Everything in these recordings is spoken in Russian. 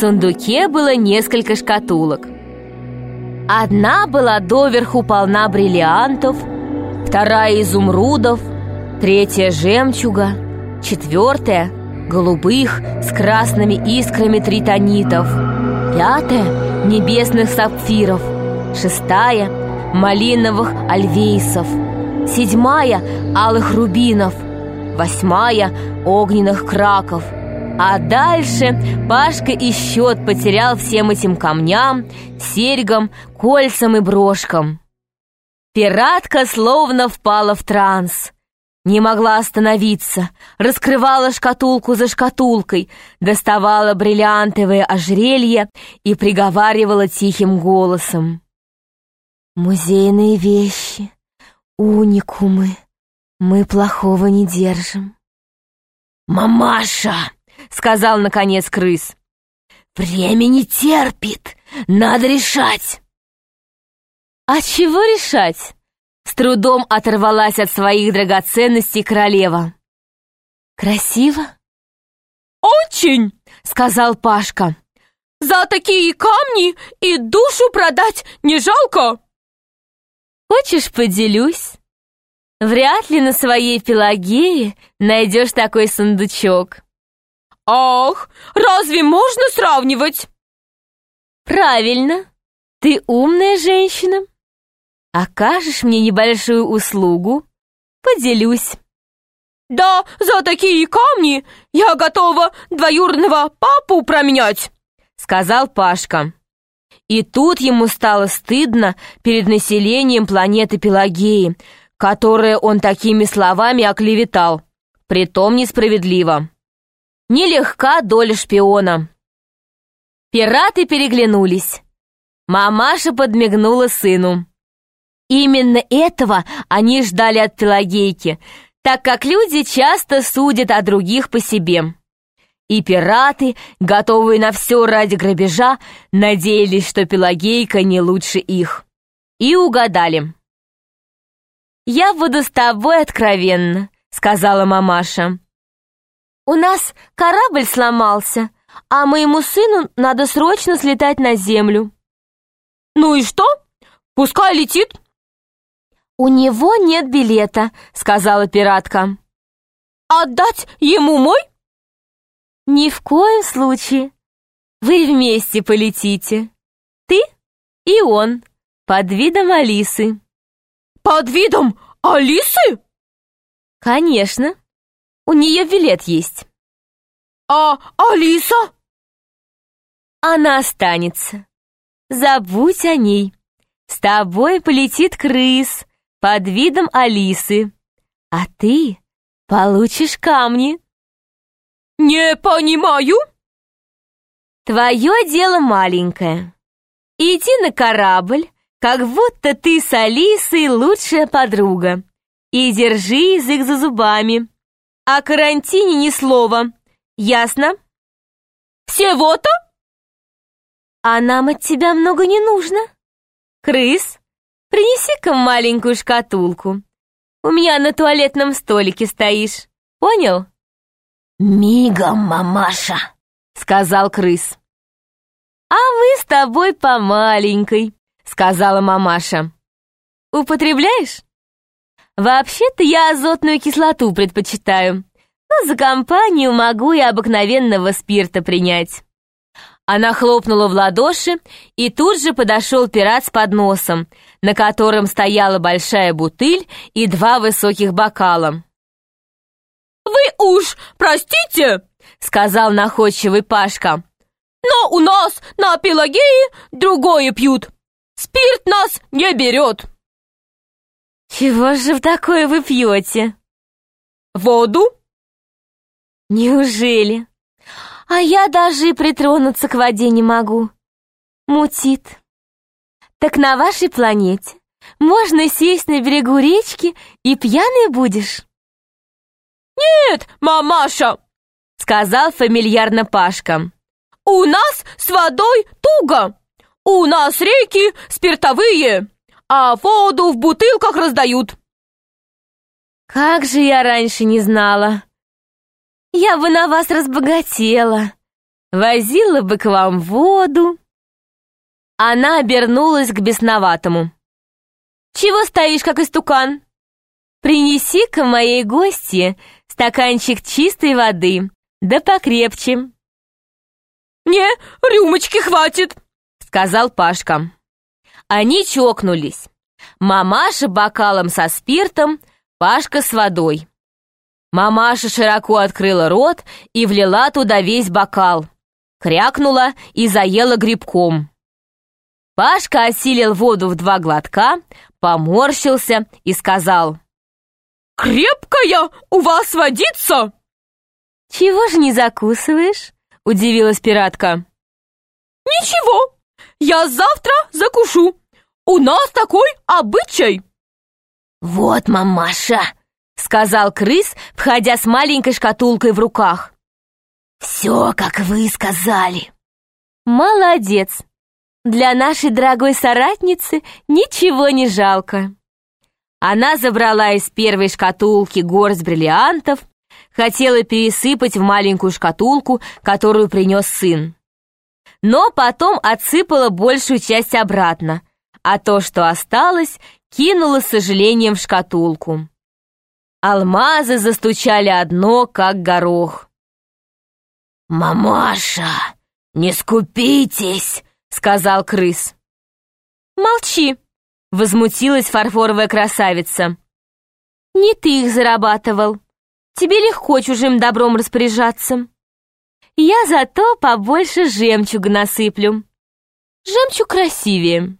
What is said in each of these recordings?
сундуке было несколько шкатулок. Одна была доверху полна бриллиантов, вторая изумрудов, третья жемчуга, четвертая голубых с красными искрами тритонитов, пятая небесных сапфиров, шестая малиновых альвейсов, седьмая алых рубинов, восьмая огненных краков. А дальше Пашка и счет потерял всем этим камням, серьгам, кольцам и брошкам. Пиратка словно впала в транс. Не могла остановиться, раскрывала шкатулку за шкатулкой, доставала бриллиантовые ожерелья и приговаривала тихим голосом: «Музейные вещи, уникумы, мы плохого не держим». «Мамаша!» — сказал наконец крыс. «Время не терпит, надо решать». «А чего решать?» — с трудом оторвалась от своих драгоценностей королева. «Красиво?» «Очень!» — сказал Пашка. «За такие камни и душу продать не жалко!» «Хочешь, поделюсь? Вряд ли на своей Пелагее найдешь такой сундучок». «Ах, разве можно сравнивать?» «Правильно, ты умная женщина. Окажешь мне небольшую услугу, поделюсь». «Да, за такие камни я готова двоюродного папу променять», — сказал Пашка. И тут ему стало стыдно перед населением планеты Пелагеи, которое он такими словами оклеветал, притом несправедливо. Нелегка доля шпиона. Пираты переглянулись. Мамаша подмигнула сыну. Именно этого они ждали от Пелагейки, так как люди часто судят о других по себе. И пираты, готовые на все ради грабежа, надеялись, что Пелагейка не лучше их. И угадали. «Я буду с тобой откровенна», — сказала мамаша. «У нас корабль сломался, а моему сыну надо срочно слетать на землю». «Ну и что? Пускай летит». «У него нет билета», — сказала пиратка. «Отдать ему мой?» «Ни в коем случае. Вы вместе полетите. Ты и он, под видом Алисы». «Под видом Алисы?» «Конечно. У нее билет есть». «А Алиса?» «Она останется. Забудь о ней. С тобой полетит крыс под видом Алисы, а ты получишь камни». «Не понимаю». «Твое дело маленькое. Иди на корабль, как будто ты с Алисой лучшая подруга, и держи язык за зубами. О карантине ни слова. Ясно?» «Всего-то?» «А нам от тебя много не нужно. Крыс, принеси-ка маленькую шкатулку. У меня на туалетном столике стоишь. Понял?» «Мигом, мамаша», — сказал крыс. «А мы с тобой по маленькой», — сказала мамаша. «Употребляешь?» «Вообще-то я азотную кислоту предпочитаю, но за компанию могу и обыкновенного спирта принять». Она хлопнула в ладоши, и тут же подошел пират с подносом, на котором стояла большая бутыль и 2 высоких бокала. «Вы уж простите», — сказал находчивый Пашка, «но у нас на Пелагее другое пьют. Спирт нас не берет». «Чего же в такое вы пьете?» «Воду». «Неужели? А я даже и притронуться к воде не могу. Мутит. Так на вашей планете можно сесть на берегу речки и пьяный будешь?» «Нет, мамаша», — сказал фамильярно Пашка. «У нас с водой туго. У нас реки спиртовые, а воду в бутылках раздают». «Как же я раньше не знала! Я бы на вас разбогатела. возила бы к вам воду». Она обернулась к бесноватому. «Чего стоишь, как истукан? Принеси-ка моей гостье стаканчик чистой воды, да покрепче». «Мне рюмочки хватит», — сказал Пашка. Они чокнулись. Мамаша бокалом со спиртом, Пашка с водой. Мамаша широко открыла рот и влила туда весь бокал, крякнула и заела грибком. Пашка осилил воду в 2 глотка, поморщился и сказал: «Крепкая у вас водица!» «Чего же не закусываешь?» — удивилась пиратка. «Ничего, я завтра закушу. У нас такой обычай». «Вот, мамаша», — сказал крыс, входя с маленькой шкатулкой в руках. «Все, как вы сказали». «Молодец. Для нашей дорогой соратницы ничего не жалко». Она забрала из первой шкатулки горсть бриллиантов, хотела пересыпать в маленькую шкатулку, которую принес сын. Но потом отсыпала большую часть обратно, а то, что осталось, кинула с сожалением в шкатулку. Алмазы застучали одно, как горох. «Мамаша, не скупитесь!» — сказал крыс. «Молчи!» — возмутилась фарфоровая красавица. «Не ты их зарабатывал. Тебе легко чужим добром распоряжаться. Я зато побольше жемчуга насыплю. Жемчуг красивее».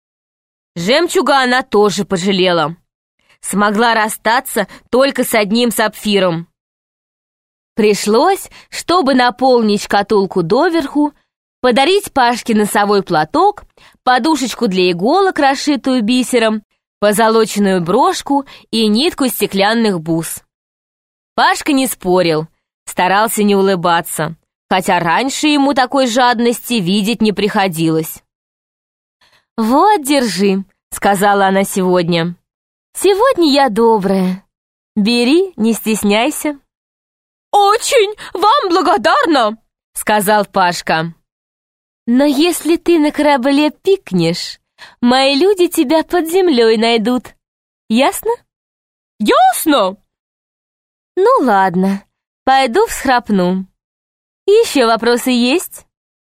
Жемчуга она тоже пожалела. Смогла расстаться только с одним сапфиром. Пришлось, чтобы наполнить шкатулку доверху, подарить Пашке носовой платок, подушечку для иголок, расшитую бисером, позолоченную брошку и нитку стеклянных бус. Пашка не спорил, старался не улыбаться, хотя раньше ему такой жадности видеть не приходилось. «Вот, держи», — сказала она сегодня. «Сегодня я добрая. Бери, не стесняйся». «Очень вам благодарна», — сказал Пашка. «Но если ты на корабле пикнешь, мои люди тебя под землей найдут. Ясно?» «Ясно». «Ну ладно, пойду всхрапну. Еще вопросы есть?»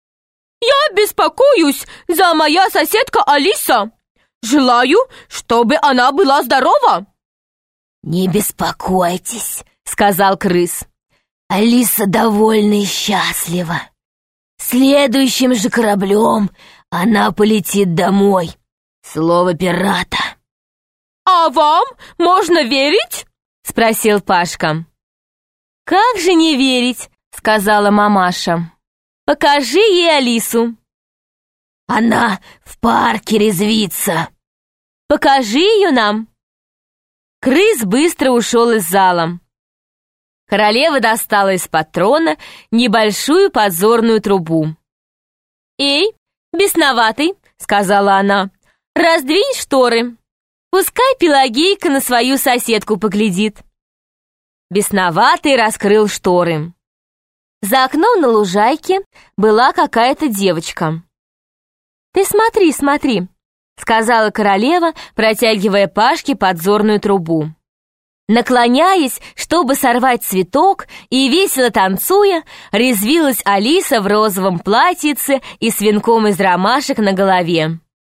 «Я беспокоюсь за моя соседка Алиса. Желаю, чтобы она была здорова». «Не беспокойтесь», — сказал крыс. «Алиса довольна и счастлива. Следующим же кораблем она полетит домой. Слово пирата». «А вам можно верить?» — спросил Пашка. «Как же не верить?» — сказала мамаша. «Покажи ей Алису». «Она в парке резвится». «Покажи ее нам». Крыс быстро ушел из зала. Королева достала из-под трона небольшую подзорную трубу. «Эй, бесноватый», — сказала она, — «раздвинь шторы. Пускай Пелагейка на свою соседку поглядит». Бесноватый раскрыл шторы. За окном на лужайке была какая-то девочка. «Ты смотри, смотри», — сказала королева, протягивая Пашке подзорную трубу. Наклоняясь, чтобы сорвать цветок, и весело танцуя, резвилась Алиса в розовом платьице и с венком из ромашек на голове.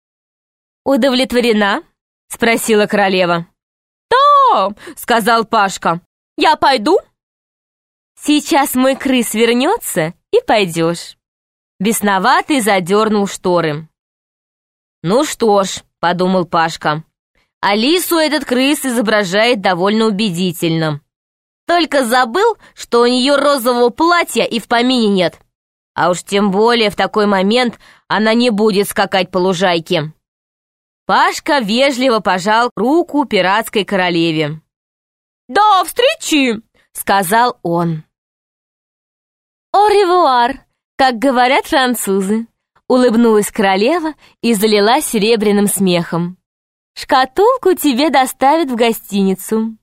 «Удовлетворена?» — спросила королева. «Да», — сказал Пашка. «Я пойду?» «Сейчас мой крыс вернется, и пойдешь». Бесноватый задернул шторы. «Ну что ж», — подумал Пашка, — «Алису этот крыс изображает довольно убедительно. Только забыл, что у нее розового платья и в помине нет. А уж тем более в такой момент она не будет скакать по лужайке». Пашка вежливо пожал руку пиратской королеве. «До встречи!» — сказал он. «Au revoir», как говорят французы, улыбнулась королева и залилась серебряным смехом. «Шкатулку тебе доставят в гостиницу».